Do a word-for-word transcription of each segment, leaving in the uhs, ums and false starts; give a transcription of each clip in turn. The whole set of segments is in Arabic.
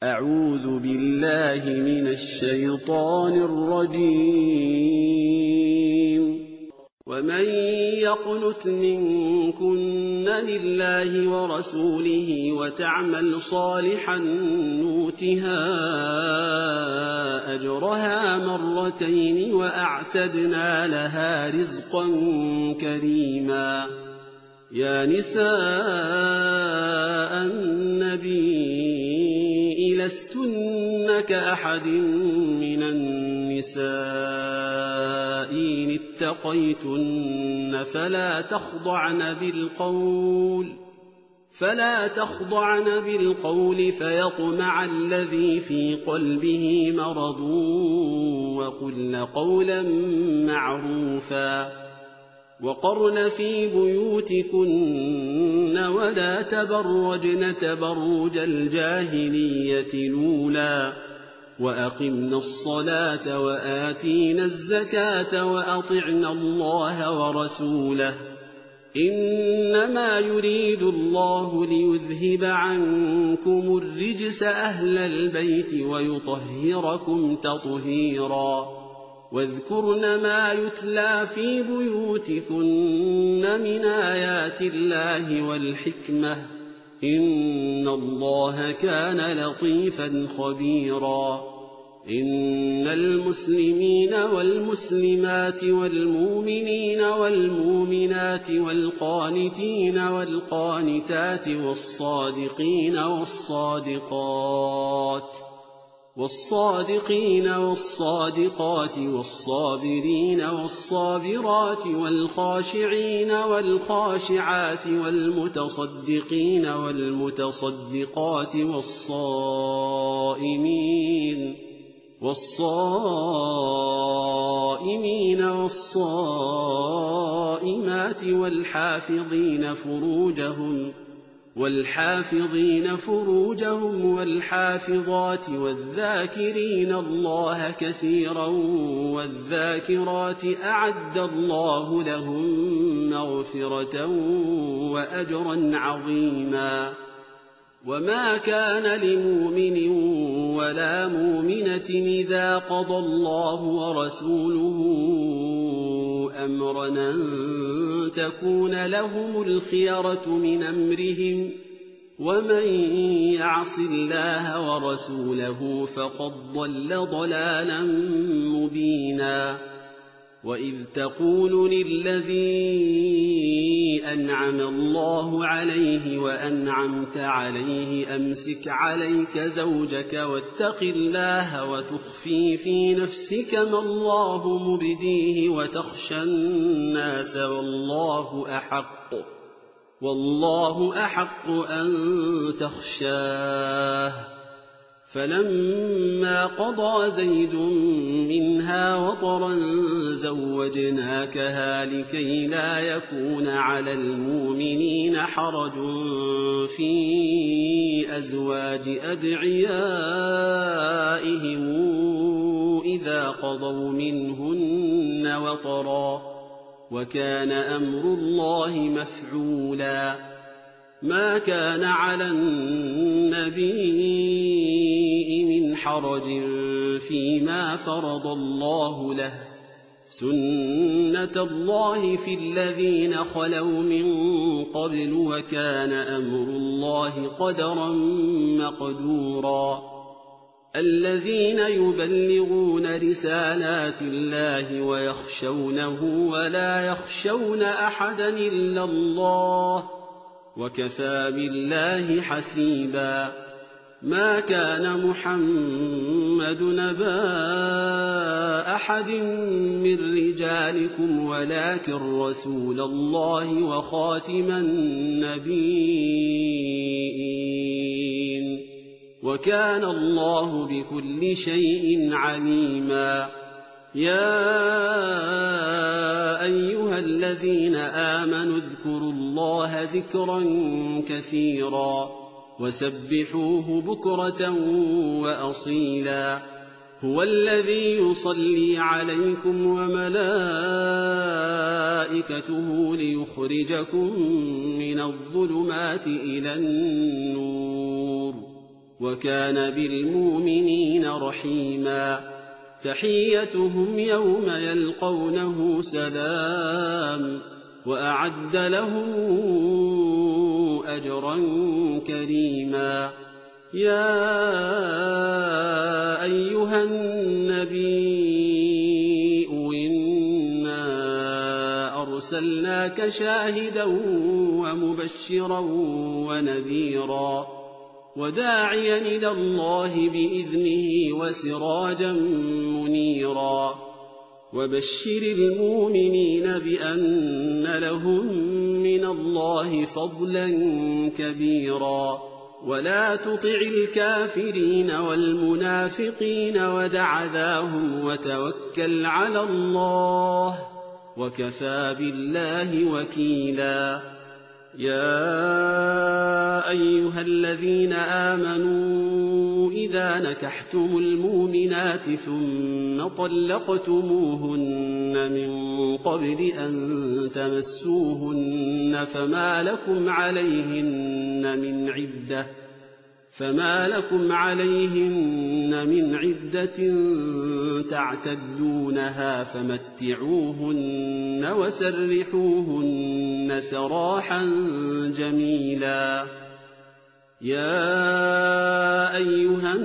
أعوذ بالله من الشيطان الرجيم. ومن يقنت منكن لله ورسوله وتعمل صالحا نؤتها أجرها مرتين وأعتدنا لها رزقا كريما. يا نساء النبي لستن كأحد من النساء إن اتقيتن فلا تخضعن بالقول فلا تخضعن بالقول فيطمع الذي في قلبه مرض وقلن قولا معروفا. وقرن في بيوتكن ولا تبرجن تبرج الجاهلية الأولى وأقمن الصلاة وآتين الزكاة وأطعن الله ورسوله إنما يريد الله ليذهب عنكم الرجس أهل البيت ويطهركم تطهيرا. واذكرن ما يتلى في بيوتكن من آيات الله والحكمة إن الله كان لطيفا خبيرا. إن المسلمين والمسلمات والمؤمنين والمؤمنات والقانتين والقانتات والصادقين والصادقات والصادقين والصادقات والصابرين والصابرات والخاشعين والخاشعات والمتصدقين والمتصدقات والصائمين والصائمين والصائمات والحافظين فروجهم والحافظين فروجهم والحافظات والذاكرين الله كثيرا والذاكرات أعد الله لهم مغفرة وأجرا عظيما. وما كان لمؤمن ولا مؤمنة إذا قضى الله ورسوله أمرا أن تكون لهم الخيرة من أمرهم ومن يعص الله ورسوله فقد ضل ضلالا مبينا. وإذ تقول للذي أنعم الله عليه وأنعمت عليه أمسك عليك زوجك واتق الله وتخفي في نفسك ما الله مبديه وتخشى الناس والله أحق والله أحق أن تخشاه. فلما قضى زيد منها وطرا زوجناكها لكي لا يكون على المؤمنين حرج في أزواج أدعيائهم إذا قضوا منهن وطرا وكان أمر الله مفعولا. ما كان على النبي من حرج فيما فرض الله له سنة الله في الذين خلوا من قبل وكان أمر الله قدرا مقدورا. الذين يبلغون رسالات الله ويخشونه ولا يخشون أحدا إلا الله وكفى بالله حسيبا. ما كان محمد نبا أحد من رجالكم ولكن رسول الله وخاتم النبيين وكان الله بكل شيء عليما. يا أيها الذين آمنوا اذكروا الله ذكرا كثيرا وسبحوه بكرة وأصيلا. هو الذي يصلي عليكم وملائكته ليخرجكم من الظلمات إلى النور وكان بالمؤمنين رحيما. تحيتهم يوم يلقونه سلام وأعد لهم أجرا كريما. يا أيها النبي إنا أرسلناك شاهدا ومبشرا ونذيرا وداعيا إلى الله بإذنه وسراجا منيرا. وبشر المؤمنين بأن لهم من الله فضلا كبيرا. ولا تطع الكافرين والمنافقين ودع ذاهم وتوكل على الله وكفى بالله وكيلا. يا أيها الذين آمنوا إذا نكحتم المؤمنات ثم طلقتموهن من قبل أن تمسوهن فما لكم عليهن من عدة فما لكم عليهن من عدة تعتدونها فمتعوهن وسرحوهن سراحا جميلا. يا أيها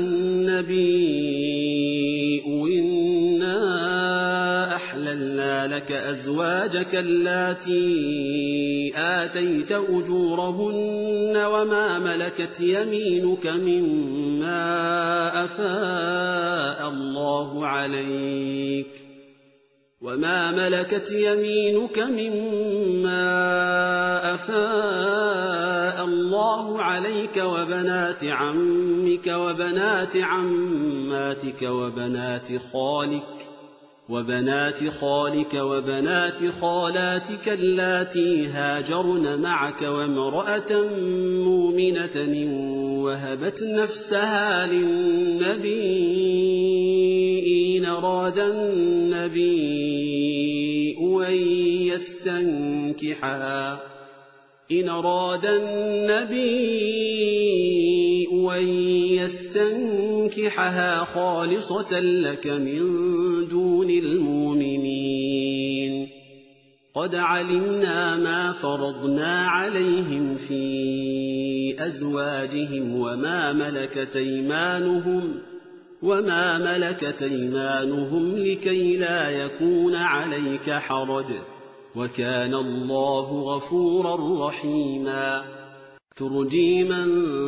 النبي إنا أحللنا لك أزواجك اللاتي آتيت أجورهن وما ملكت يمينك مما أفاء الله عليك وما ملكت يمينك مما أفاء الله عليك وبنات عمك وبنات عماتك وبنات خالك وبنات خالك وبنات خالاتك اللاتي هاجرن معك وامرأة مؤمنة وهبت نفسها للنبي إن أراد النبي أن يستنكحها إن أراد النبي أن يستنكحها خالصة لك من دون المؤمنين. قد علمنا ما فرضنا عليهم في أزواجهم وما ملكت أيمانهم وما ملكت أيمانهم لكي لا يكون عليك حرج وكان الله غفورا رحيما. ترجي من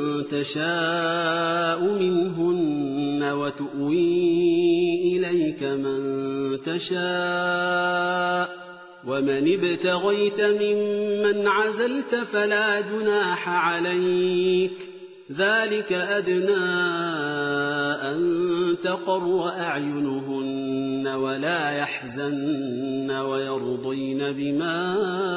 تشاء منهن وتؤوي إليك من تشاء ومن ابتغيت ممن عزلت فلا جناح عليك ذلك أدنى أن تقر أعينهن ولا يحزن ويرضين بما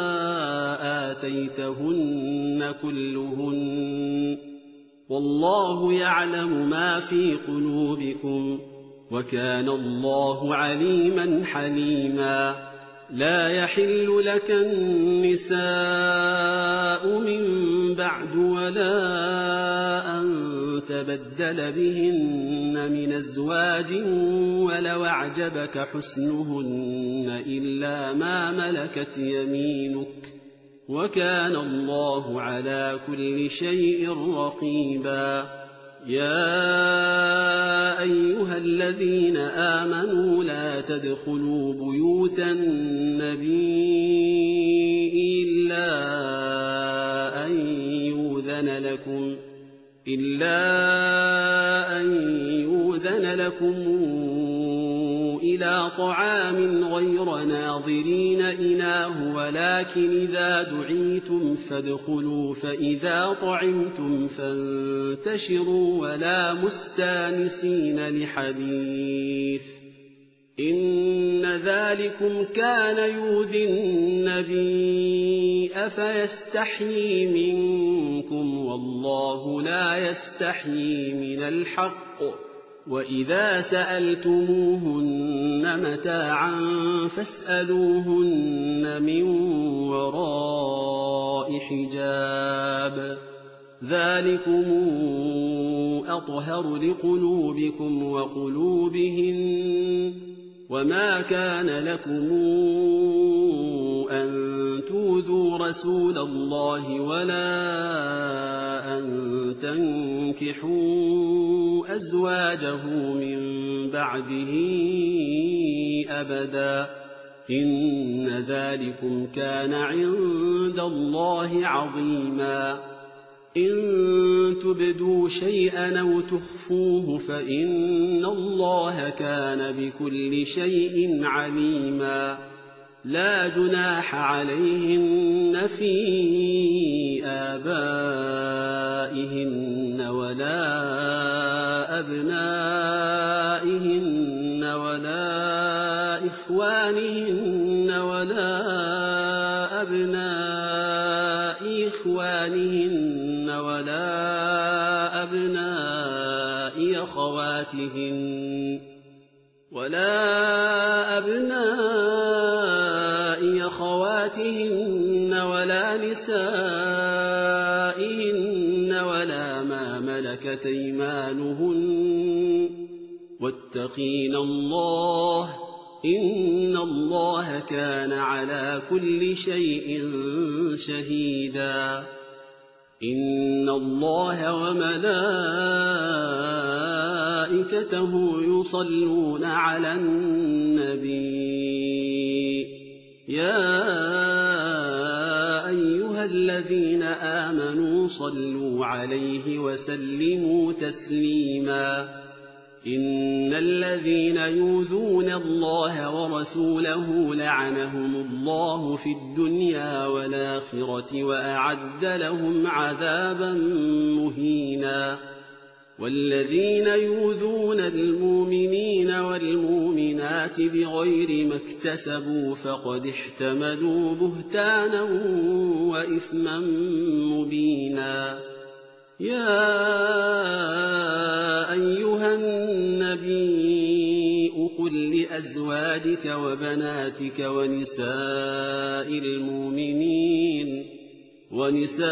آتيتهن كلهن والله يعلم ما في قلوبكم وكان الله عليما حليما. لا يحل لك النساء من بعد ولا أن تبدل بهن من أزواج ولو أعجبك حسنهن إلا ما ملكت يمينك وكان الله على كل شيء رقيبا. يا أيها الذين آمنوا لا تدخلوا بيوت النبي إلا أن يؤذن لكم إلا أن يؤذن لكم إلى طعام غير ناظرين إناه ولكن إذا دعيتم فادخلوا فإذا طعمتم فانتشروا ولا مستانسين لحديث إن ذلكم كان يؤذي النبي أفيستحيي منكم والله لا يستحيي من الحق. وإذا سألتموهن متاعا فاسألوهن من وراء حجاب ذلكم أطهر لقلوبكم وقلوبهن وما كان لكم أن تؤذوا رسول الله ولا أن تنكحوا أزواجه من بعده أبدا إن ذلكم كان عند الله عظيما إن تبدوا شيئا أو تخفوه فإن الله كان بكل شيء عليما لا جناح عليهن في آبائهن ولا أبنائهن ولا إخوانهن ولا أبناء إخوانهن ولا أبناء أخواتهن ولا أبناء أخواتهن ولا نسائهن ولا ما ملكت أيمانهن واتقين الله إن الله كان على كل شيء شهيدا إن الله وملائكته يصلون على النبي يا أيها الذين آمنوا صلوا عليه وسلموا تسليما إن الذين يؤذون الله ورسوله لعنهم الله في الدنيا والآخرة وأعد لهم عذابا مهينا والذين يؤذون المؤمنين والمؤمنات بغير ما اكتسبوا فقد احتملوا بهتانا وإثما مبينا يا أيها النبي قل لأزواجك وبناتك ونساء المؤمنين ونساء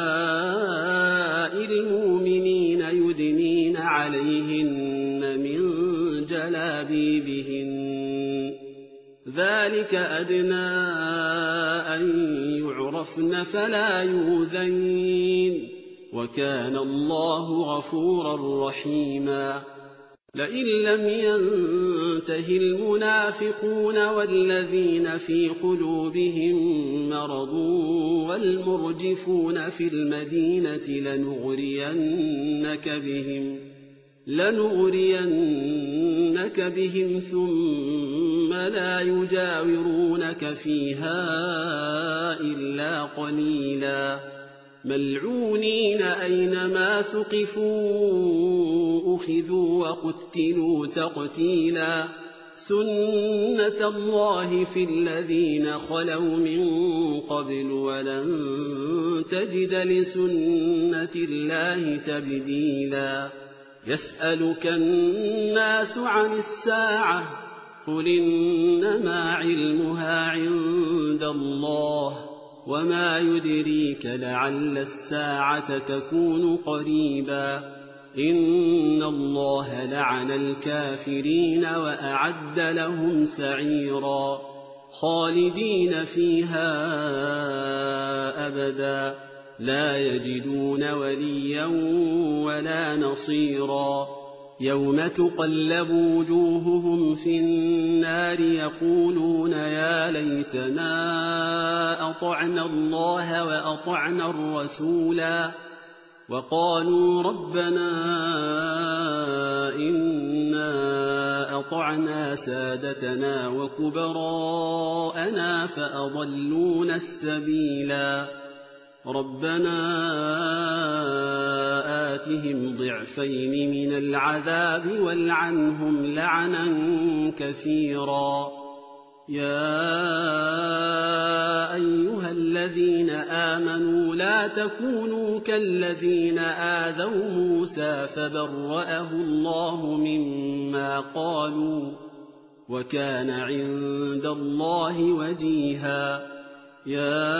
المؤمنين يدنين عليهن من جلابيبهن ذلك أدنى أن يعرفن فلا يؤذين وكان الله غفورا رحيما لئن لم ينته المنافقون والذين في قلوبهم مرض والمرجفون في المدينة لنغرينك بهم لنغرينك بهم ثم لا يجاورونك فيها إلا قليلا ملعونين أينما ثقفوا أخذوا وقتلوا تقتيلا سنة الله في الذين خلوا من قبل ولن تجد لسنة الله تبديلا يسألك الناس عن الساعة قل إنما علمها عند الله وما يدريك لعل الساعة تكون قريبا إن الله لعن الكافرين وأعد لهم سعيرا خالدين فيها أبدا لا يجدون وليا ولا نصيرا يوم تقلب وجوههم في النار يقولون يا ليتنا أطعنا الله وأطعنا الرسولا وقالوا ربنا إنا أطعنا سادتنا وكبراءنا فأضلونا السبيلا ربنا آتهم ضعفين من العذاب والعنهم لعنا كثيرا يا أيها الذين آمنوا لا تكونوا كالذين آذوا موسى فبرأه الله مما قالوا وكان عند الله وجيها يا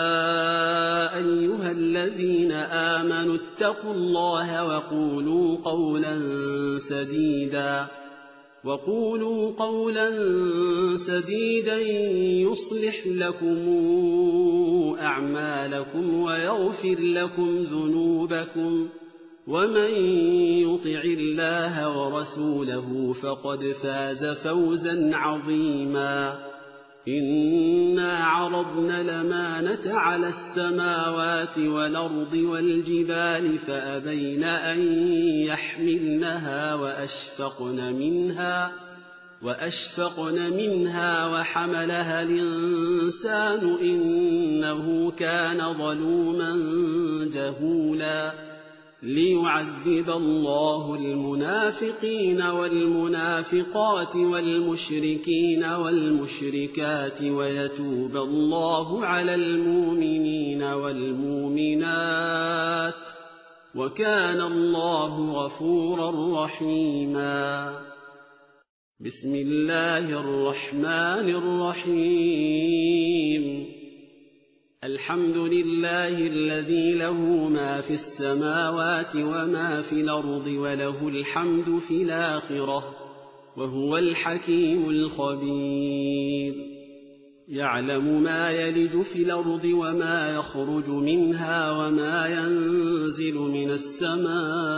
أيها الذين آمنوا اتقوا الله وقولوا قولا سديدا وقولوا قولا سديدا يصلح لكم أعمالكم ويغفر لكم ذنوبكم ومن يطع الله ورسوله فقد فاز فوزا عظيما إنا عرضنا الأمانة على السماوات والأرض والجبال فأبين أن يحملنها وأشفقن منها وأشفقن منها وحملها الإنسان إنه كان ظلوما جهولا ليعذب الله المنافقين والمنافقات والمشركين والمشركات ويتوب الله على المؤمنين والمؤمنات وكان الله غفورا رحيما. بسم الله الرحمن الرحيم. الحمد لله الذي له ما في السماوات وما في الأرض وله الحمد في الآخرة وهو الحكيم الخبير. يعلم ما يلج في الأرض وما يخرج منها وما ينزل من السماء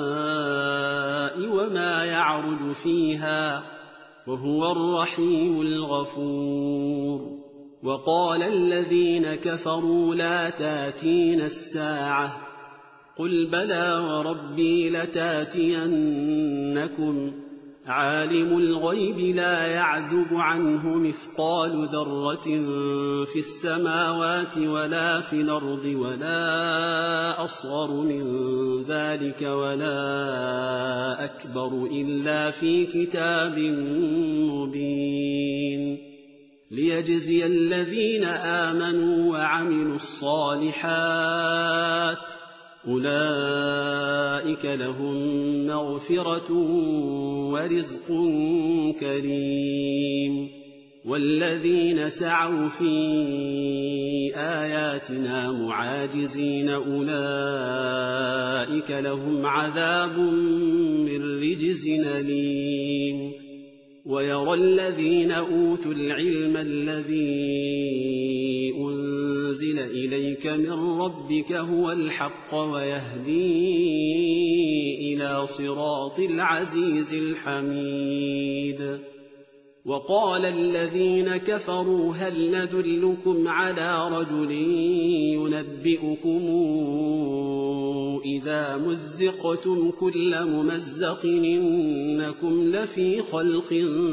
وما يعرج فيها وهو الرحيم الغفور. وقال الذين كفروا لا تاتينا الساعة قل بلى وربي لتاتينكم عالم الغيب لا يعزب عنه مثقال ذرة في السماوات ولا في الأرض ولا أصغر من ذلك ولا أكبر إلا في كتاب مبين ليجزي الذين آمنوا وعملوا الصالحات أولئك لهم مغفرة ورزق كريم. والذين سعوا في آياتنا معاجزين أولئك لهم عذاب من رجز أليم. ويرى الذين أوتوا العلم الذي أنزل إليك من ربك هو الحق ويهدي إلى صراط العزيز الحميد. وقال الذين كفروا هل ندلكم على رجل ينبئكم إذا مزقتم كل ممزق إنكم لفي خلق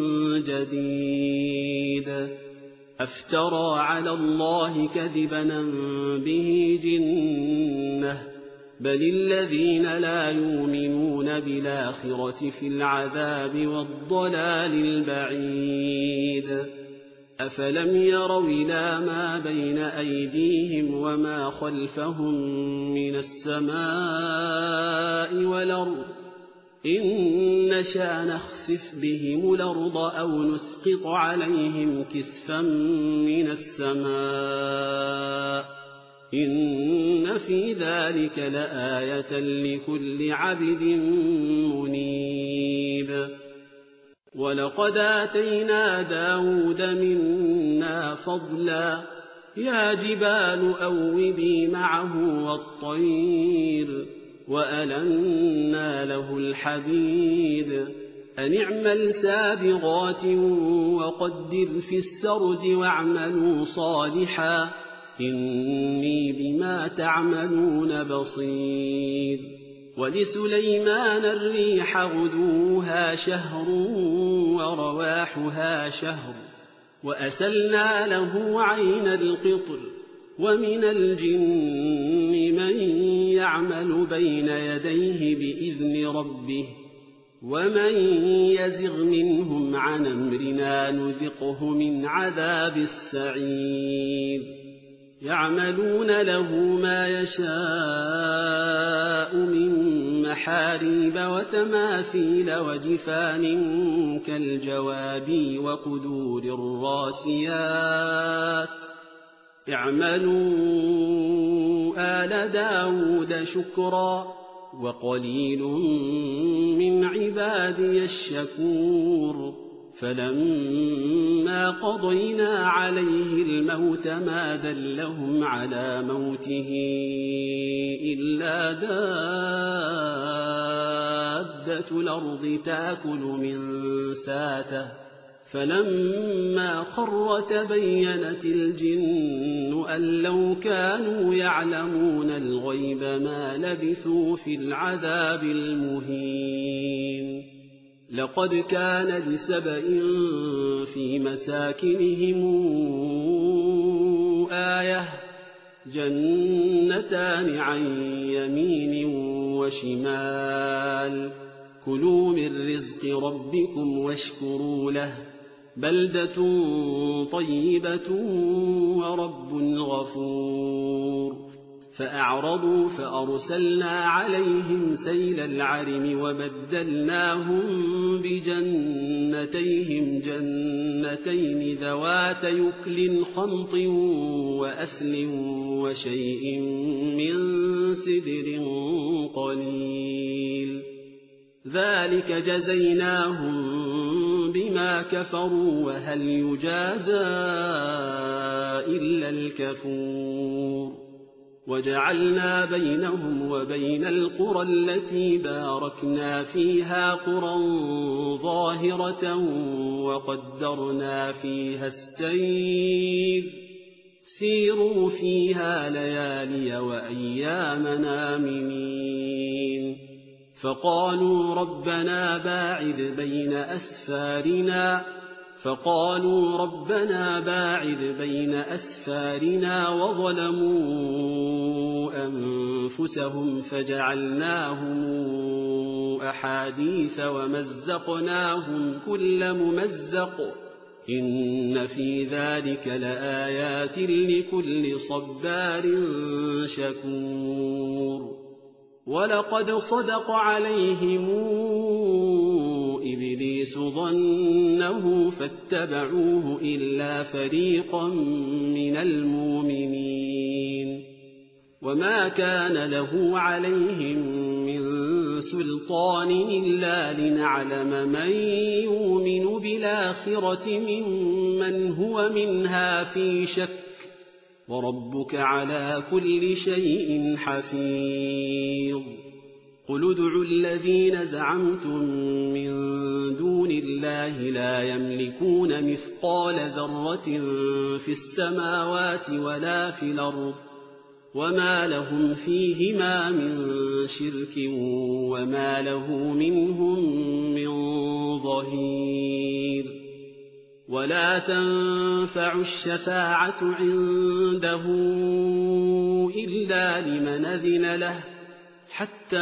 جديد أفترى على الله كذبا أم به جنة بل الذين لا يؤمنون بالآخرة في العذاب والضلال البعيد. أفلم يروا إلى ما بين أيديهم وما خلفهم من السماء والأرض إن نشأ نخسف بهم الأرض أو نسقط عليهم كسفا من السماء إن في ذلك لآية لكل عبد منيب. ولقد آتينا داود منا فضلا يا جبال أوبي معه والطير وألنا له الحديد أن اعمل سابغات وقدر في السرد واعملوا صالحا إني بما تعملون بصير. ولسليمان الريح غدوها شهر ورواحها شهر وأسلنا له عين القطر ومن الجن من يعمل بين يديه بإذن ربه ومن يزغ منهم عن أمرنا نذقه من عذاب السعير. يعملون له ما يشاء من محاريب وتماثيل وجفان كالجواب وقدور الراسيات اعملوا آل داود شكرا وقليل من عبادي الشكور فلما قضينا عليه الموت ما دلهم على موته إلا دابة الأرض تأكل من ساته فلما خر تبينت الجن أن لو كانوا يعلمون الغيب ما لبثوا في العذاب المهين لقد كان لسبإ في مساكنهم آية جنتان عن يمين وشمال كلوا من رزق ربكم واشكروا له بلدة طيبة ورب غفور فأعرضوا فأرسلنا عليهم سيل العرم وبدلناهم بجنتيهم جنتين ذوات يكل خمط وأثل وشيء من سدر قليل ذلك جزيناهم بما كفروا وهل يجازى إلا الكفور وجعلنا بينهم وبين القرى التي باركنا فيها قرى ظاهرة وقدرنا فيها السير سيروا فيها ليالي وأياما آمنين فقالوا ربنا باعد بين أسفارنا فقالوا ربنا باعد بين أسفارنا وظلموا أنفسهم فجعلناهم أحاديث ومزقناهم كل ممزق إن في ذلك لآيات لكل صبار شكور ولقد صدق عليهم إبليس ظنه فاتبعوه إلا فريقا من المؤمنين وما كان له عليهم من سلطان إلا لنعلم من يؤمن بالآخرة ممن هو منها في شك وربك على كل شيء حفيظ قل ادعوا الذين زعمتم من دون الله لا يملكون مثقال ذرة في السماوات ولا في الأرض وما لهم فيهما من شرك وما له منهم من ظهير ولا تنفع الشفاعة عنده إلا لمن أذن له حتى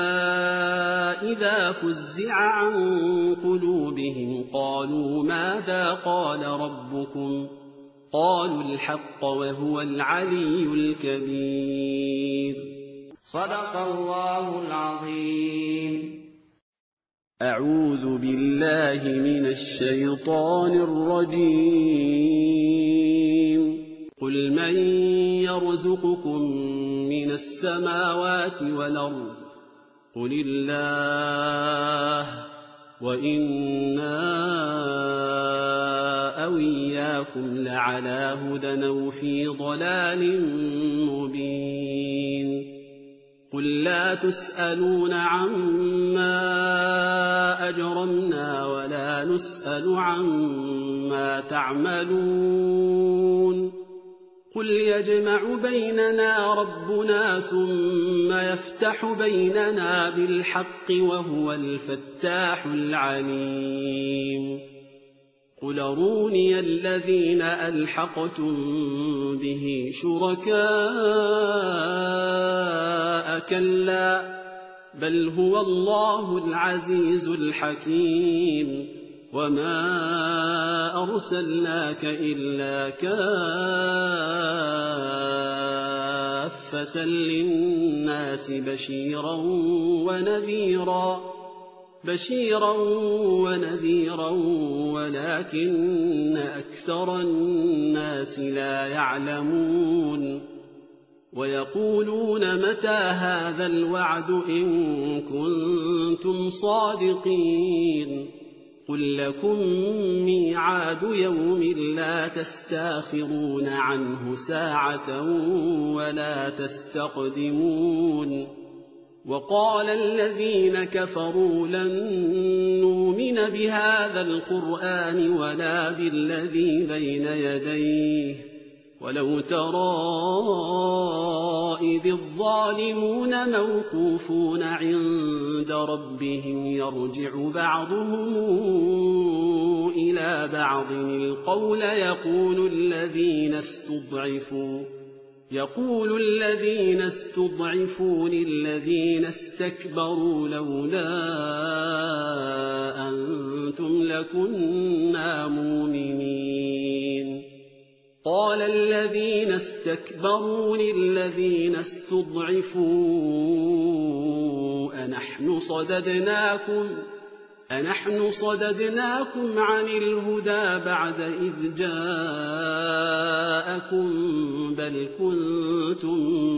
إذا فزع عن قلوبهم قالوا ماذا قال ربكم قالوا الحق وهو العلي الكبير صدق الله العظيم. أعوذ بالله من الشيطان الرجيم قل من يرزقكم من السماوات والأرض قل الله وإنا أو إياكم لعلى هدى أو في ضلال مبين قل لا تسألون عما أجرمنا ولا نسأل عما تعملون قل يجمع بيننا ربنا ثم يفتح بيننا بالحق وهو الفتاح العليم قل أروني الذين ألحقتم به شركاء كلا بل هو الله العزيز الحكيم وما أرسلناك إلا كافة للناس بشيرا ونذيرا بشيرا ونذيرا ولكن أكثر الناس لا يعلمون ويقولون متى هذا الوعد إن كنتم صادقين قل لكم ميعاد يوم لا تستاخرون عنه ساعة ولا تستقدمون وقال الذين كفروا لن نؤمن بهذا القرآن ولا بالذي بين يديه ولو ترى إذ الظالمون موقوفون عند ربهم يرجع بعضهم إلى بعض القول يقول الذين استضعفوا يقول الذين استضعفوا للذين استكبروا لولا أنتم لكنا مؤمنين قال الذين استكبروا للذين استضعفوا أنحن صددناكم أنحن صددناكم عن الهدى بعد إذ جاءكم بل كنتم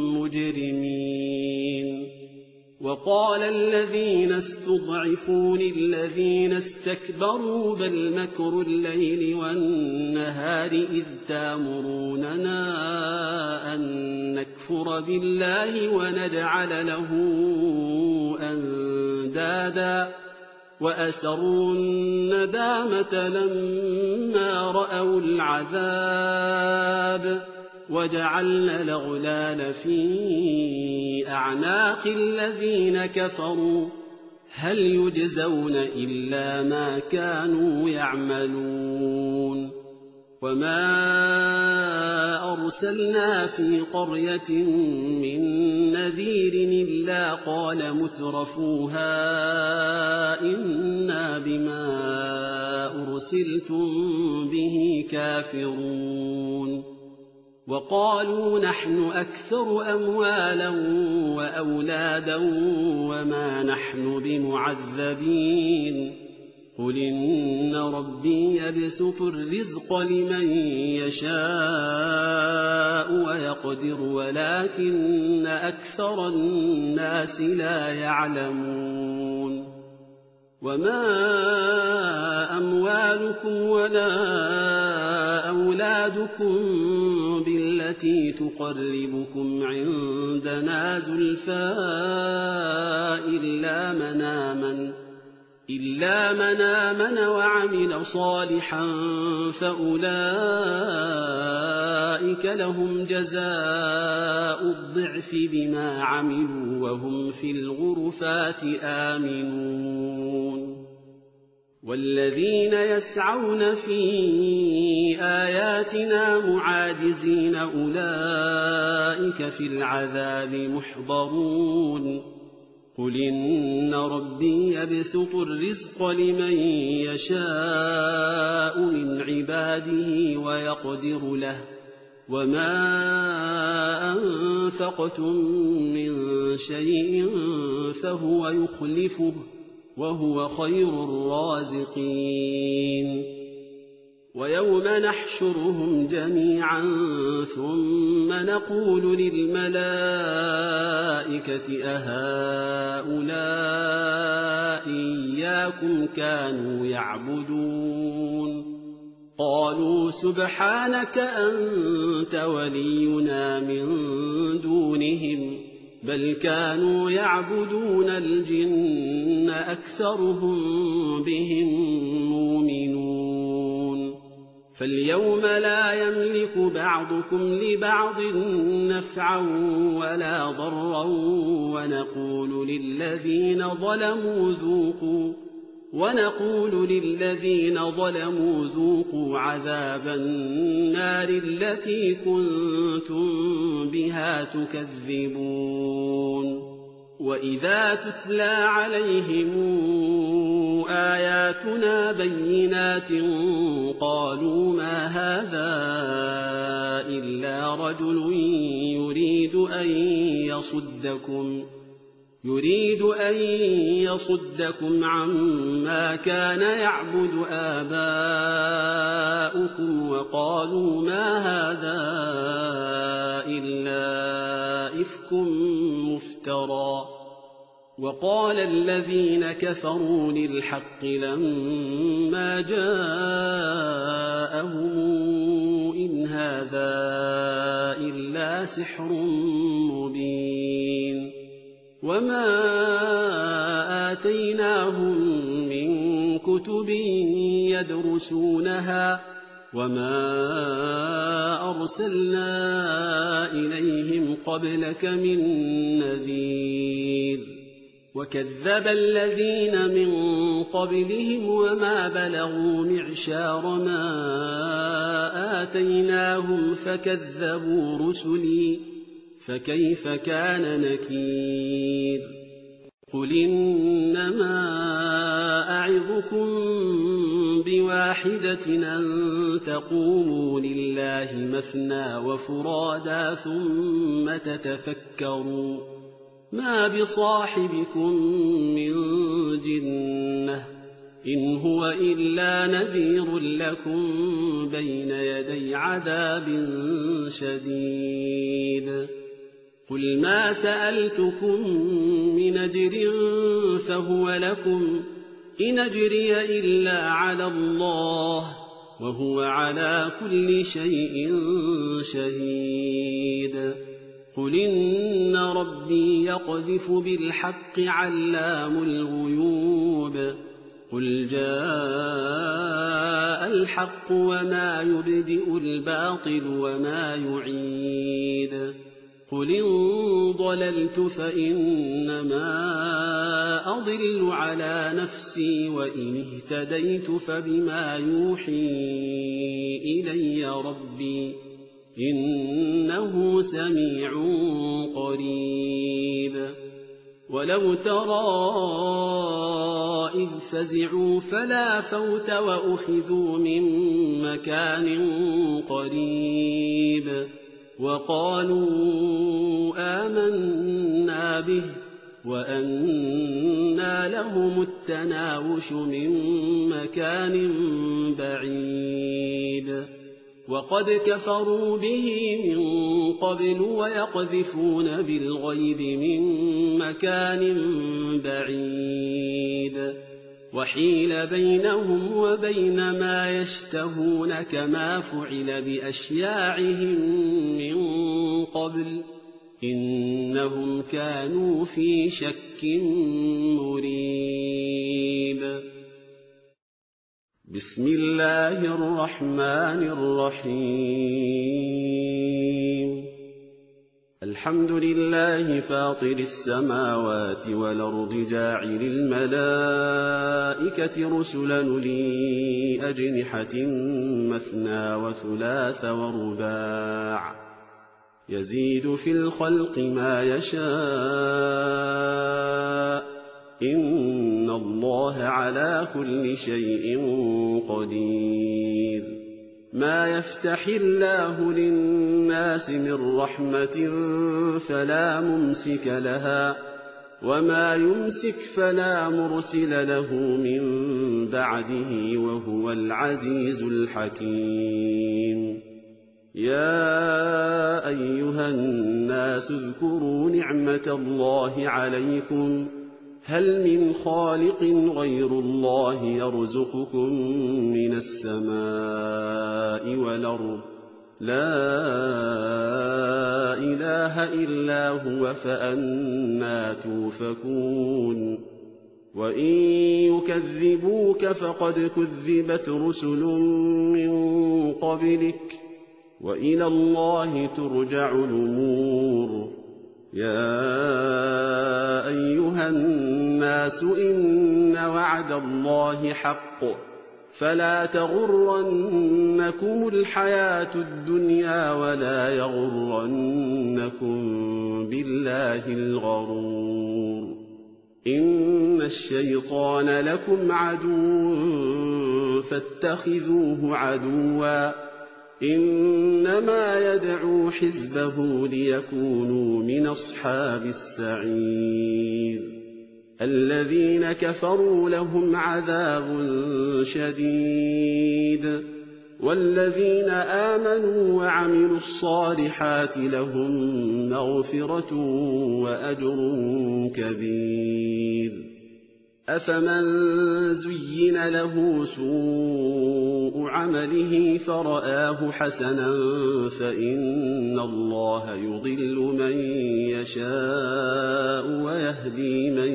مجرمين وقال الذين استضعفوا للذين استكبروا بل مكر الليل والنهار إذ تامروننا أن نكفر بالله ونجعل له أندادا وأسروا الندامة لما رأوا العذاب وجعلنا الأغلال في أعناق الذين كفروا هل يجزون إلا ما كانوا يعملون وما أرسلنا في قرية من نذير إلا قال مترفوها إنا بما أرسلتم به كافرون وقالوا نحن أكثر أموالا وأولادا وما نحن بمعذبين قل إن ربي يبسط الرزق لمن يشاء ويقدر ولكن أكثر الناس لا يعلمون وما أموالكم ولا أولادكم بالتي تقربكم عندنا زلفى إلا من آمن إلا من آمن وعمل صالحا فأولئك لهم جزاء الضعف بما عملوا وهم في الغرفات آمنون والذين يسعون في آياتنا معاجزين أولئك في العذاب محضرون قل إن ربي يبسط الرزق لمن يشاء من عباده ويقدر له وما أنفقتم من شيء فهو يخلفه وهو خير الرازقين ويوم نحشرهم جميعا ثم نقول للملائكة أهؤلاء إياكم كانوا يعبدون قالوا سبحانك أنت ولينا من دونهم بل كانوا يعبدون الجن أكثرهم بهم مؤمنون فاليوم لا يملك بعضكم لبعض نفعا ولا ضرا ونقول للذين ظلموا ذوقوا ونقول للذين ظلموا ذوقوا عذاب النار التي كنتم بها تكذبون وإذا تتلى عليهم آياتنا بينات قالوا ما هذا إلا رجل يريد أن يصدكم يريد أن يصدكم عما كان يعبد آباؤكم وقالوا ما هذا إلا إفك مفترى وقال الذين كفروا للحق لما جاءهم إن هذا إلا سحر مبين وما آتيناهم من كتب يدرسونها وما أرسلنا إليهم قبلك من نذير وكذب الذين من قبلهم وما بلغوا معشار ما آتيناهم فكذبوا رسلي فكيف كان نكير قل إنما أعظكم بواحدة أن تقوموا لله مثنى وفرادا ثم تتفكروا ما بصاحبكم من جنة إن هو إلا نذير لكم بين يدي عذاب شديد قل ما سألتكم من أجر فهو لكم إن أجري إلا على الله وهو على كل شيء شهيد قل إن ربي يقذف بالحق علام الغيوب قل جاء الحق وما يبدئ الباطل وما يعيد قل إن ضللت فإنما أضل على نفسي وإن اهتديت فبما يوحي إلي ربي إنه سميع قريب ولو ترى إذ فزعوا فلا فوت وأخذوا من مكان قريب وقالوا آمنا به وأنى لهم التناوش من مكان بعيد وقد كفروا به من قبل ويقذفون بالغيب من مكان بعيد وحيل بينهم وبين ما يشتهون كما فعل بأشياعهم من قبل إنهم كانوا في شك مريب بسم الله الرحمن الرحيم الحمد لله فاطر السماوات والأرض جاعل الملائكة رسلا أولي أجنحة مثنى وثلاث ورباع يزيد في الخلق ما يشاء إن الله على كل شيء قدير ما يفتح الله للناس من رحمة فلا ممسك لها وما يمسك فلا مرسل له من بعده وهو العزيز الحكيم يا أيها الناس اذكروا نعمة الله عليكم هل من خالق غير الله يرزقكم من السماء والأرض لا إله إلا هو فأنى توفكون وإن يكذبوك فقد كذبت رسل من قبلك وإلى الله ترجع الأمور يا أيها الناس إن وعد الله حق فلا تغرنكم الحياة الدنيا ولا يغرنكم بالله الغرور إن الشيطان لكم عدو فاتخذوه عدوا إنما يدعو حزبه ليكونوا من أصحاب السعير الذين كفروا لهم عذاب شديد والذين آمنوا وعملوا الصالحات لهم مغفرة وأجر كبير أفمن زين له سوء عمله فرآه حسنا فإن الله يضل من يشاء ويهدي من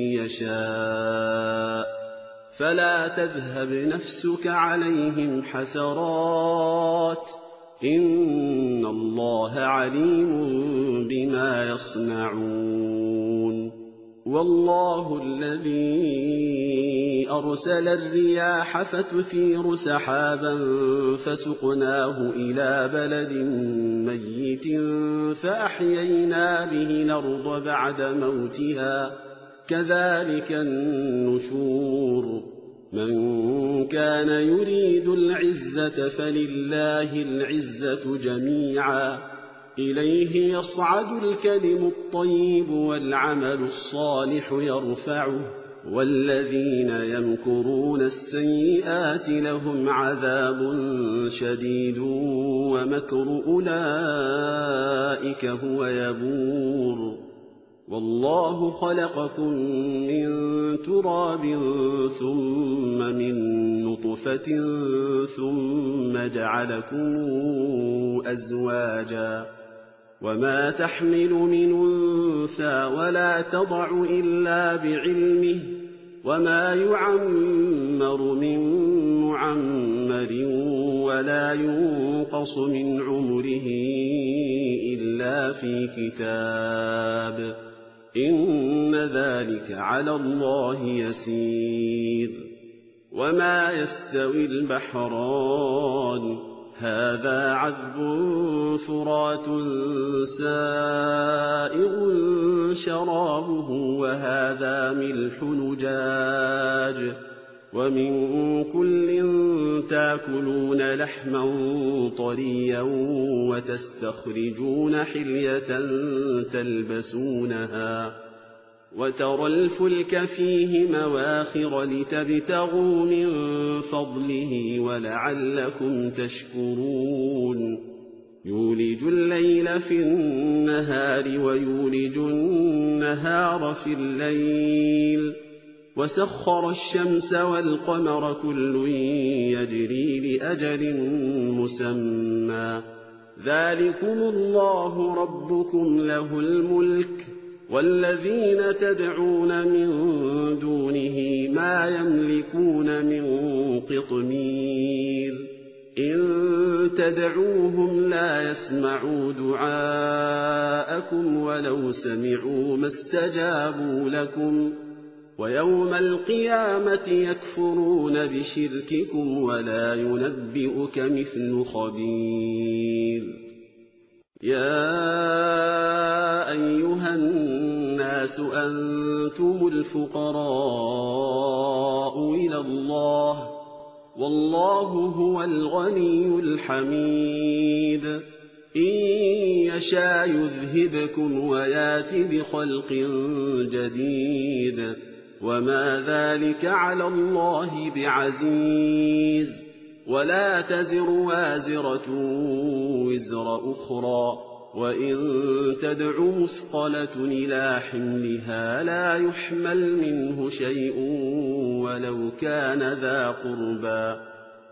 يشاء فلا تذهب نفسك عليهم حسرات إن الله عليم بما يصنعون والله الذي أرسل الرياح فتثير سحابا فسقناه إلى بلد ميت فأحيينا به الأرض بعد موتها كذلك النشور من كان يريد العزة فلله العزة جميعا إليه يصعد الكلم الطيب والعمل الصالح يرفعه والذين يمكرون السيئات لهم عذاب شديد ومكر أولئك هو يبور والله خلقكم من تراب ثم من نطفة ثم جعلكم أزواجا وما تحمل من أنثى ولا تضع إلا بعلمه وما يعمر من معمر ولا ينقص من عمره إلا في كتاب إن ذلك على الله يسير وما يستوي البحران هذا عذب فرات سائغ شرابه وهذا ملح نجاج ومن كل تاكلون لحما طريا وتستخرجون حلية تلبسونها وترى الفلك فيه مواخر لتبتغوا من فضله ولعلكم تشكرون يولج الليل في النهار ويولج النهار في الليل وسخر الشمس والقمر كل يجري لأجل مسمى ذلكم الله ربكم له الملك والذين تدعون من دونه ما يملكون من قطمير إن تدعوهم لا يسمعوا دعاءكم ولو سمعوا ما استجابوا لكم ويوم القيامة يكفرون بشرككم ولا ينبئك مثل خبير يا أيها الناس أنتم الفقراء إلى الله والله هو الغني الحميد إن يشاء يذهبكم ويات بخلق جديد وما ذلك على الله بعزيز ولا تزر وازرة وزر أخرى وإن تدع مثقلة إلى حملها لا يحمل منه شيء ولو كان ذا قربى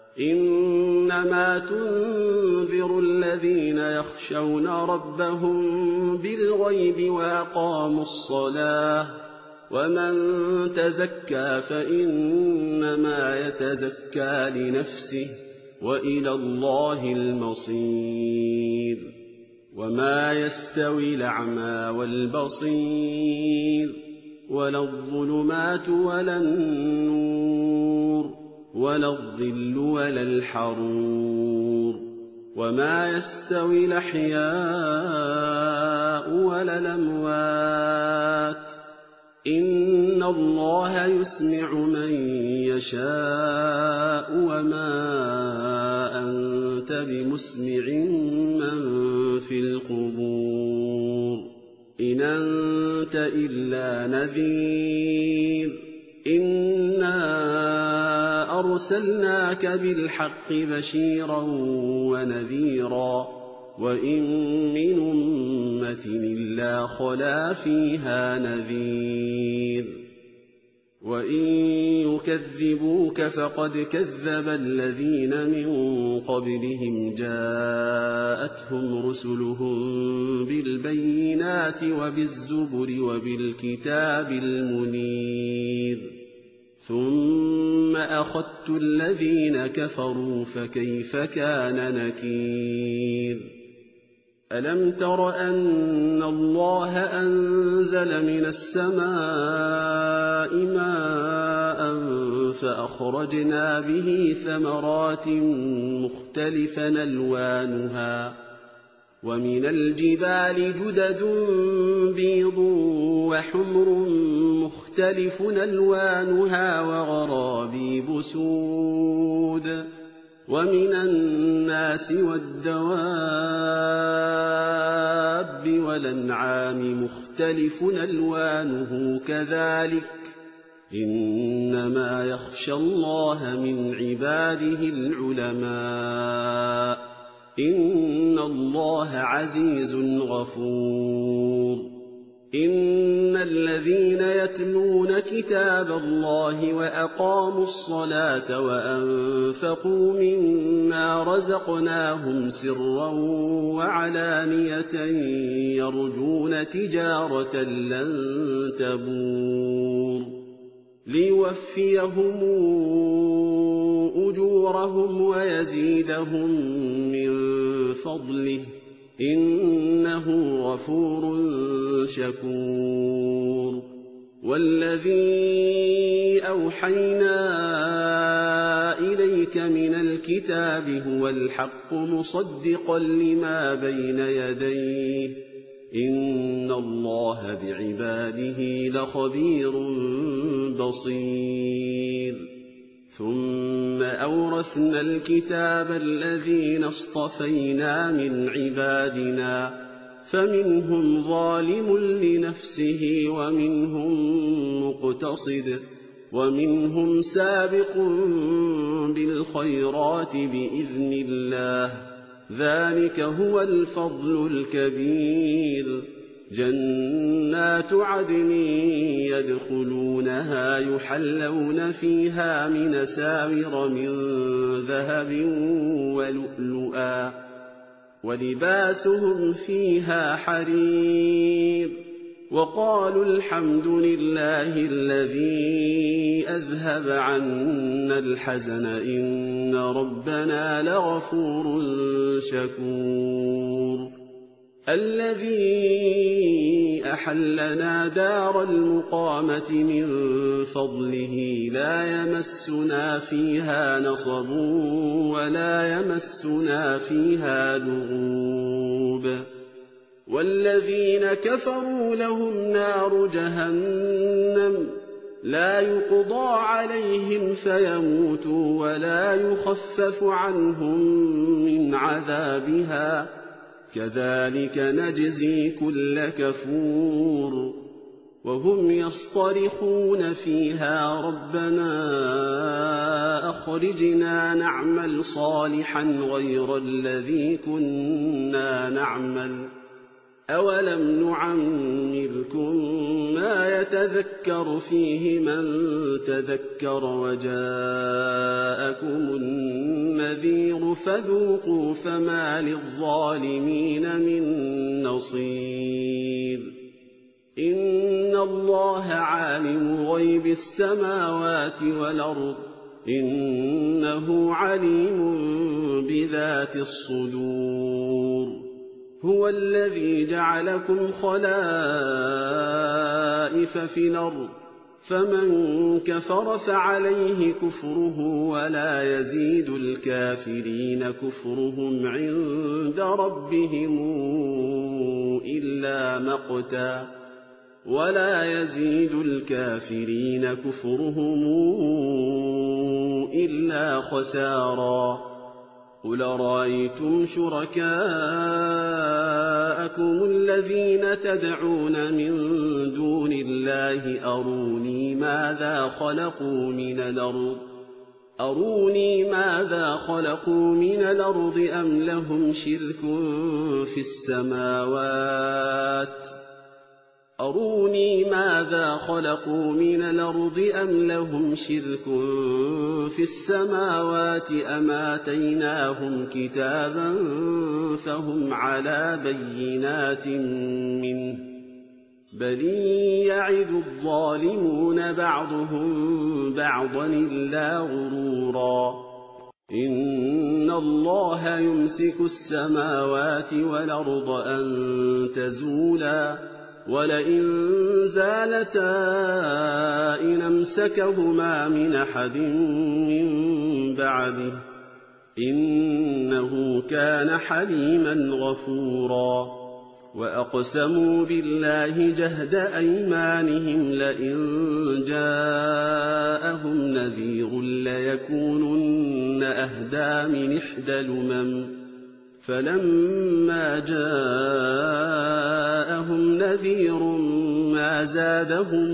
إنما تنذر الذين يخشون ربهم بالغيب وأقاموا الصلاة ومن تزكى فإنما يتزكى لنفسه وإلى الله المصير وما يستوي الأعمى والبصير ولا الظلمات ولا النور ولا الظل ولا الحرور وما يستوي الأحياء ولا الأموات إن الله يسمع من يشاء وما أنت بمسمع من في القبور إن أنت إلا نذير إنا أرسلناك بالحق بشيرا ونذيرا وإن من أمة إلا خلا فيها نذير وإن يكذبوك فقد كذب الذين من قبلهم جاءتهم رسلهم بالبينات وبالزبر وبالكتاب المنير ثم أخذت الذين كفروا فكيف كان نكير ألم تر أن الله أنزل من السماء ماء فأخرجنا به ثمرات مختلفا ألوانها ومن الجبال جدد بيض وحمر مختلف ألوانها وغرابيب سود ومن الناس والدواب والأنعام مختلف ألوانه كذلك إنما يخشى الله من عباده العلماء إن الله عزيز غفور إن الذين يتلون كتاب الله وأقاموا الصلاة وأنفقوا مما رزقناهم سرا وعلانية يرجون تجارة لن تبور ليوفيهم أجورهم ويزيدهم من فضله إنه غفور شكور والذي أوحينا إليك من الكتاب هو الحق مصدقا لما بين يديه إن الله بعباده لخبير بصير ثم أورثنا الكتاب الذين اصطفينا من عبادنا فمنهم ظالم لنفسه ومنهم مقتصد ومنهم سابق بالخيرات بإذن الله ذلك هو الفضل الكبير جنات عدن يدخلونها يحلون فيها من ساور من ذهب ولؤلؤا ولباسهم فيها حرير وقالوا الحمد لله الذي أذهب عنا الحزن إن ربنا لغفور شكور الذي أحلنا دار المقامة من فضله لا يمسنا فيها نصب ولا يمسنا فيها لغوب والذين كفروا لهم نار جهنم لا يقضى عليهم فيموتوا ولا يخفف عنهم من عذابها كذلك نجزي كل كفور وهم يصطرخون فيها ربنا أخرجنا نعمل صالحا غير الذي كنا نعمل أولم نعمركم ما يتذكر فيه من تذكر وجاءكم النذير فذوقوا فما للظالمين من نصير إن الله عالم غيب السماوات والأرض إنه عليم بذات الصدور هو الذي جعلكم خلائف في الأرض فمن كفر فعليه كفره ولا يزيد الكافرين كفرهم عند ربهم إلا مقتا ولا يزيد الكافرين كفرهم إلا خسارا قل رأيتم شركاءكم الذين تدعون من دون الله أروني ماذا خلقوا من الأرض أروني ماذا خلقوا من الأرض أم لهم شرك في السماوات أروني ماذا خلقوا من الأرض أم لهم شرك في السماوات أم آتيناهم كتابا فهم على بينات منه بل يعد الظالمون بعضهم بعضا إلا غرورا إن الله يمسك السماوات والأرض أن تزولا ولئن زالتا إن أمسكهما من أحد من بعده إنه كان حليما غفورا وأقسموا بالله جهد أيمانهم لئن جاءهم نذير ليكونن أهدى من إحدى الأمم فلما جاءهم نذير ما زادهم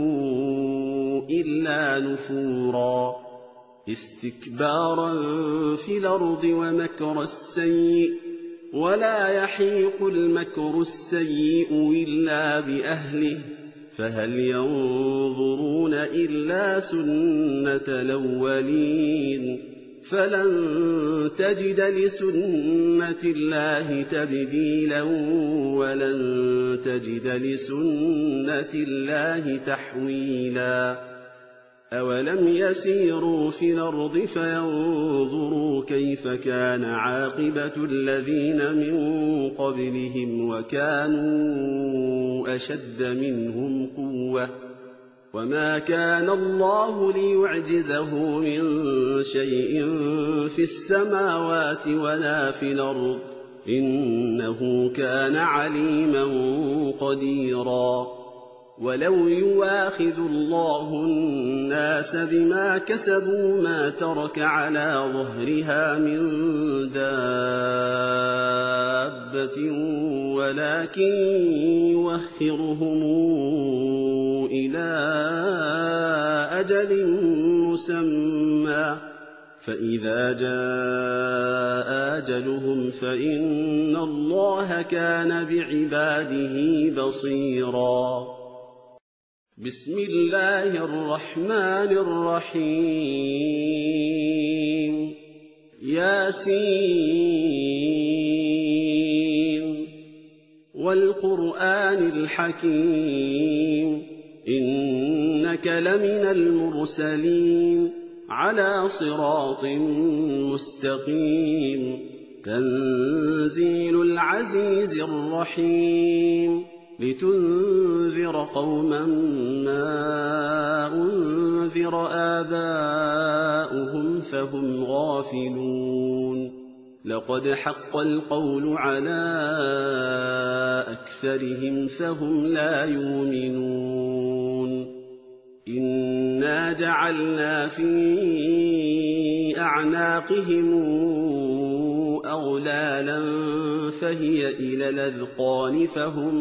إلا نفورا استكبارا في الأرض ومكر السيء ولا يحيق المكر السيء إلا بأهله فهل ينظرون إلا سنة الأولين فلن تجد لسنة الله تبديلا ولن تجد لسنة الله تحويلا أولم يسيروا في الأرض فينظروا كيف كان عاقبة الذين من قبلهم وكانوا أشد منهم قوة وما كان الله ليعجزه من شيء في السماوات ولا في الأرض إنه كان عليما قديرا ولو يواخذ الله الناس بما كسبوا ما ترك على ظهرها من دابة ولكن يوخرهم إلى أجل مسمى فإذا جاء أجلهم فإن الله كان بعباده بصيرا بسم الله الرحمن الرحيم ياسين والقرآن الحكيم إنك لمن المرسلين على صراط مستقيم تنزيل العزيز الرحيم لتنذر قوما ما أنذر آباؤهم فهم غافلون لقد حق القول على أكثرهم فهم لا يؤمنون إنا جعلنا في أعناقهم أغلالا فهي إلى الأذقان فهم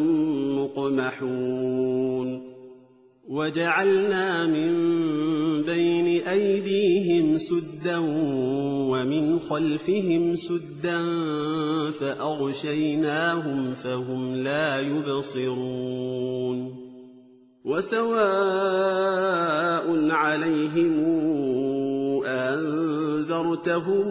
مقمحون وجعلنا من بين أيديهم سدا ومن خلفهم سدا فأغشيناهم فهم لا يبصرون وسواء عليهم أنذرتهم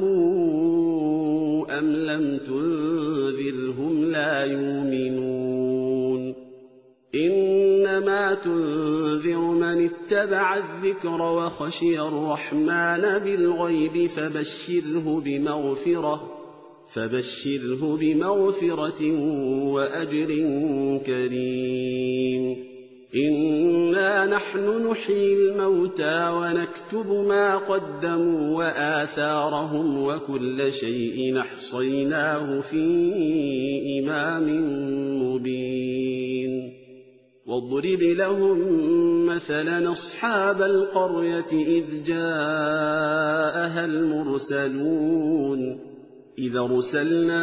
أم لم تنذرهم لا يؤمنون إنما تنذر من اتبع الذكر وخشي الرحمن بالغيب فبشره بمغفرة فبشره بمغفرة وأجر كريم إنا نحن نحيي الموتى ونكتب ما قدموا وآثارهم وكل شيء أحصيناه في إمام مبين واضرب لهم مثلا أصحاب القرية إذ جاءها المرسلون إذا أرسلنا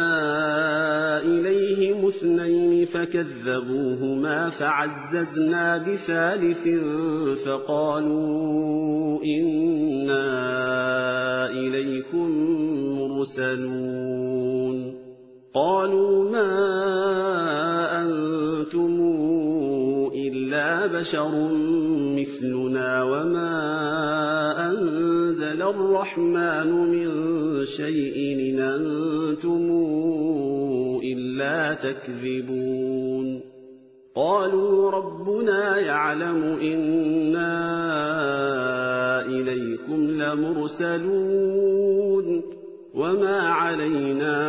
إليهم اثنين فكذبوهما فعززنا بثالث فقالوا إنا إليكم مرسلون قالوا ما أنتم إلا بشر مثلنا وما أنزل الرحمن من شيء إن أنتم إلا تكذبون قالوا ربنا يعلم إنا إليكم لمرسلون وما علينا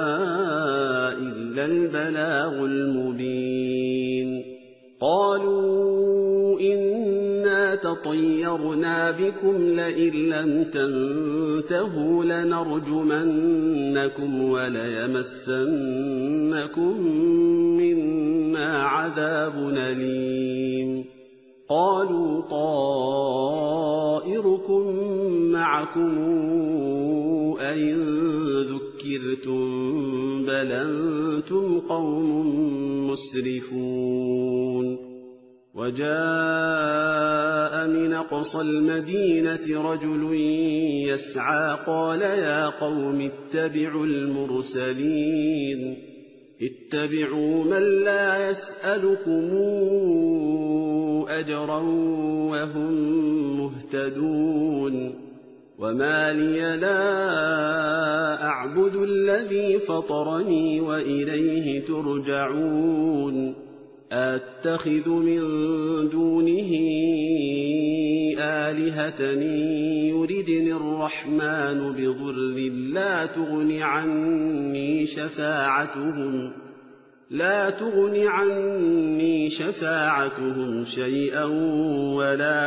إلا البلاغ المبين قالوا إنا تطيرنا بكم لئن لم تنتهوا لنرجمنكم وليمسنكم منا عذاب أليم قالوا طائركم معكم أئن ذكرتم بل أنتم قوم مسرفون وجاء من أقصى المدينة رجل يسعى قال يا قوم اتبعوا المرسلين اتبعوا من لا يسألكم أجرا وهم مهتدون وما لي لا أعبد الذي فطرني وإليه ترجعون أتخذ من دونه آلهة يردني الرحمن بضر لا تغن عني شفاعتهم لا تغن عني شفاعتهم شيئا ولا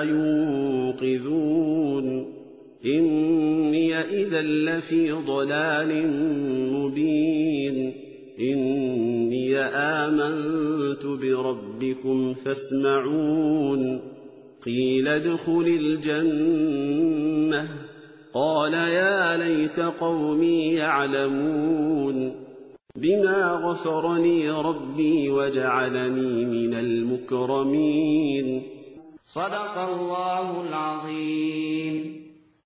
ينقذون إني إذا لفي ضلال مبين إني آمنت بربكم فاسمعون قيل ادخل الجنة قال يا ليت قومي يعلمون بما غفرني ربي وجعلني من المكرمين صدق الله العظيم.